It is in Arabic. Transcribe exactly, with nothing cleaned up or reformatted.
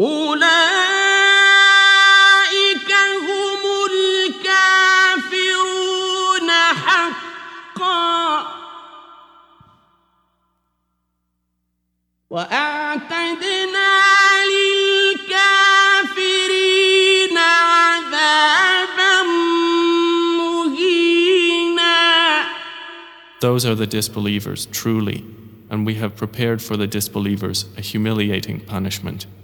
أولئك هم الكافرون حقا وأعتدنا للكافرين عذابا مهينا. Those are the disbelievers, truly, and we have prepared for the disbelievers a humiliating punishment.